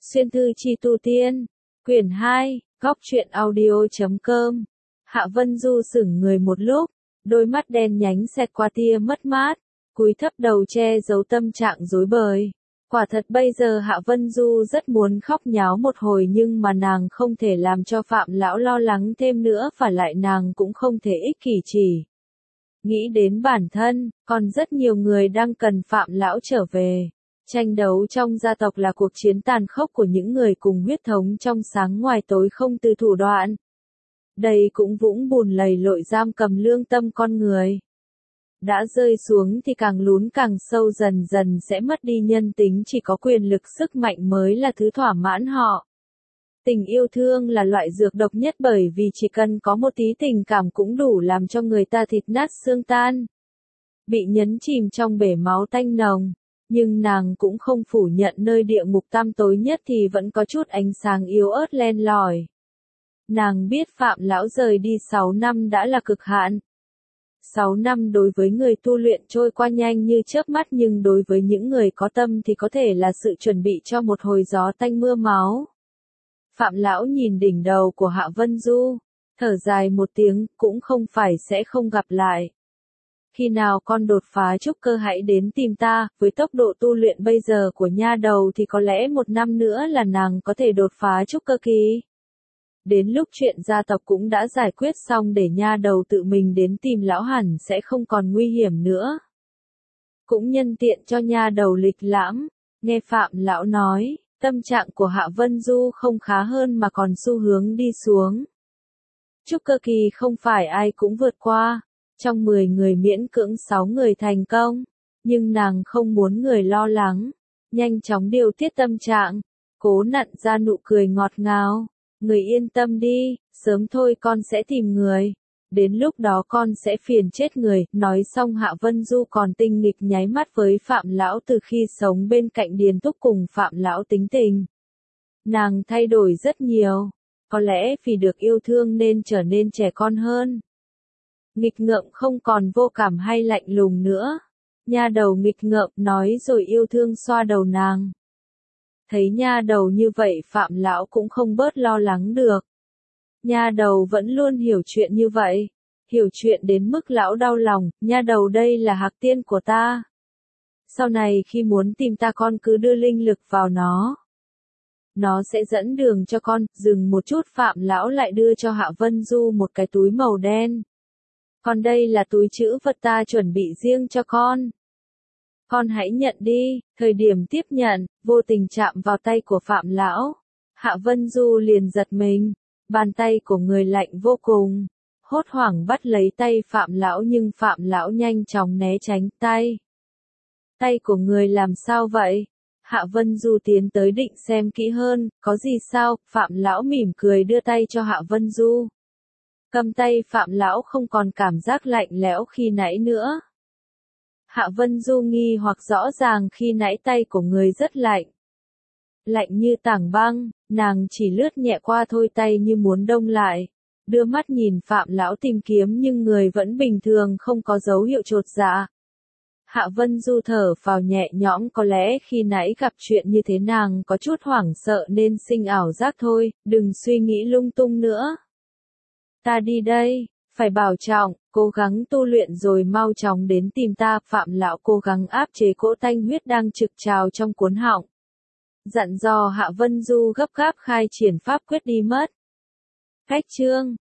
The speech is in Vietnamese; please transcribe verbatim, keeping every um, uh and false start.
Xuyên thư chi tu tiên, quyển hai, góc truyện audio chấm com. Hạ Vân Du sững người một lúc, đôi mắt đen nhánh xẹt qua tia mất mát, cúi thấp đầu che giấu tâm trạng rối bời. Quả thật bây giờ Hạ Vân Du rất muốn khóc nháo một hồi nhưng mà nàng không thể làm cho Phạm Lão lo lắng thêm nữa, phải lại nàng cũng không thể ích kỷ chỉ. Nghĩ đến bản thân, còn rất nhiều người đang cần Phạm Lão trở về. Tranh đấu trong gia tộc là cuộc chiến tàn khốc của những người cùng huyết thống trong sáng ngoài tối không từ thủ đoạn. Đây cũng vũng bùn lầy lội giam cầm lương tâm con người. Đã rơi xuống thì càng lún càng sâu, dần dần sẽ mất đi nhân tính, chỉ có quyền lực sức mạnh mới là thứ thỏa mãn họ. Tình yêu thương là loại dược độc nhất, bởi vì chỉ cần có một tí tình cảm cũng đủ làm cho người ta thịt nát xương tan. Bị nhấn chìm trong bể máu tanh nồng. Nhưng nàng cũng không phủ nhận nơi địa ngục tăm tối nhất thì vẫn có chút ánh sáng yếu ớt len lỏi. Nàng biết Phạm Lão rời đi sáu năm đã là cực hạn. sáu năm đối với người tu luyện trôi qua nhanh như chớp mắt, nhưng đối với những người có tâm thì có thể là sự chuẩn bị cho một hồi gió tanh mưa máu. Phạm Lão nhìn đỉnh đầu của Hạ Vân Du, thở dài một tiếng, cũng không phải sẽ không gặp lại. Khi nào con đột phá trúc cơ hãy đến tìm ta, với tốc độ tu luyện bây giờ của nha đầu thì có lẽ một năm nữa là nàng có thể đột phá trúc cơ kỳ. Đến lúc chuyện gia tộc cũng đã giải quyết xong, để nha đầu tự mình đến tìm lão hẳn sẽ không còn nguy hiểm nữa. Cũng nhân tiện cho nha đầu lịch lãm, nghe Phạm Lão nói, tâm trạng của Hạ Vân Du không khá hơn mà còn xu hướng đi xuống. Trúc cơ kỳ không phải ai cũng vượt qua. Trong mười người miễn cưỡng sáu người thành công, nhưng nàng không muốn người lo lắng, nhanh chóng điều tiết tâm trạng, cố nặn ra nụ cười ngọt ngào, người yên tâm đi, sớm thôi con sẽ tìm người, đến lúc đó con sẽ phiền chết người. Nói xong Hạ Vân Du còn tinh nghịch nháy mắt với Phạm Lão. Từ khi sống bên cạnh Điền Túc cùng Phạm Lão tính tình, nàng thay đổi rất nhiều, có lẽ vì được yêu thương nên trở nên trẻ con hơn. Nghịch ngợm không còn vô cảm hay lạnh lùng nữa. Nha đầu nghịch ngợm nói rồi yêu thương xoa đầu nàng. Thấy nha đầu như vậy Phạm Lão cũng không bớt lo lắng được. Nha đầu vẫn luôn hiểu chuyện như vậy. Hiểu chuyện đến mức lão đau lòng. Nha đầu, đây là hạc tiên của ta. Sau này khi muốn tìm ta con cứ đưa linh lực vào nó. Nó sẽ dẫn đường cho con. Dừng một chút Phạm Lão lại đưa cho Hạ Vân Du một cái túi màu đen. Còn đây là túi trữ vật ta chuẩn bị riêng cho con. Con hãy nhận đi. Thời điểm tiếp nhận, vô tình chạm vào tay của Phạm Lão. Hạ Vân Du liền giật mình. Bàn tay của người lạnh vô cùng. Hốt hoảng bắt lấy tay Phạm Lão, nhưng Phạm Lão nhanh chóng né tránh tay. Tay của người làm sao vậy? Hạ Vân Du tiến tới định xem kỹ hơn. Có gì sao? Phạm Lão mỉm cười đưa tay cho Hạ Vân Du. Cầm tay Phạm Lão không còn cảm giác lạnh lẽo khi nãy nữa. Hạ Vân Du nghi hoặc, rõ ràng khi nãy tay của người rất lạnh. Lạnh như tảng băng, nàng chỉ lướt nhẹ qua thôi, tay như muốn đông lại. Đưa mắt nhìn Phạm Lão tìm kiếm nhưng người vẫn bình thường, không có dấu hiệu chột dạ. Hạ Vân Du thở phào nhẹ nhõm, có lẽ khi nãy gặp chuyện như thế nàng có chút hoảng sợ nên sinh ảo giác thôi, đừng suy nghĩ lung tung nữa. Ta đi đây, phải bảo trọng, cố gắng tu luyện rồi mau chóng đến tìm ta. Phạm Lão cố gắng áp chế cỗ tanh huyết đang trực trào trong cuống họng. Dặn dò Hạ Vân Du gấp gáp khai triển pháp quyết đi mất. Cách chương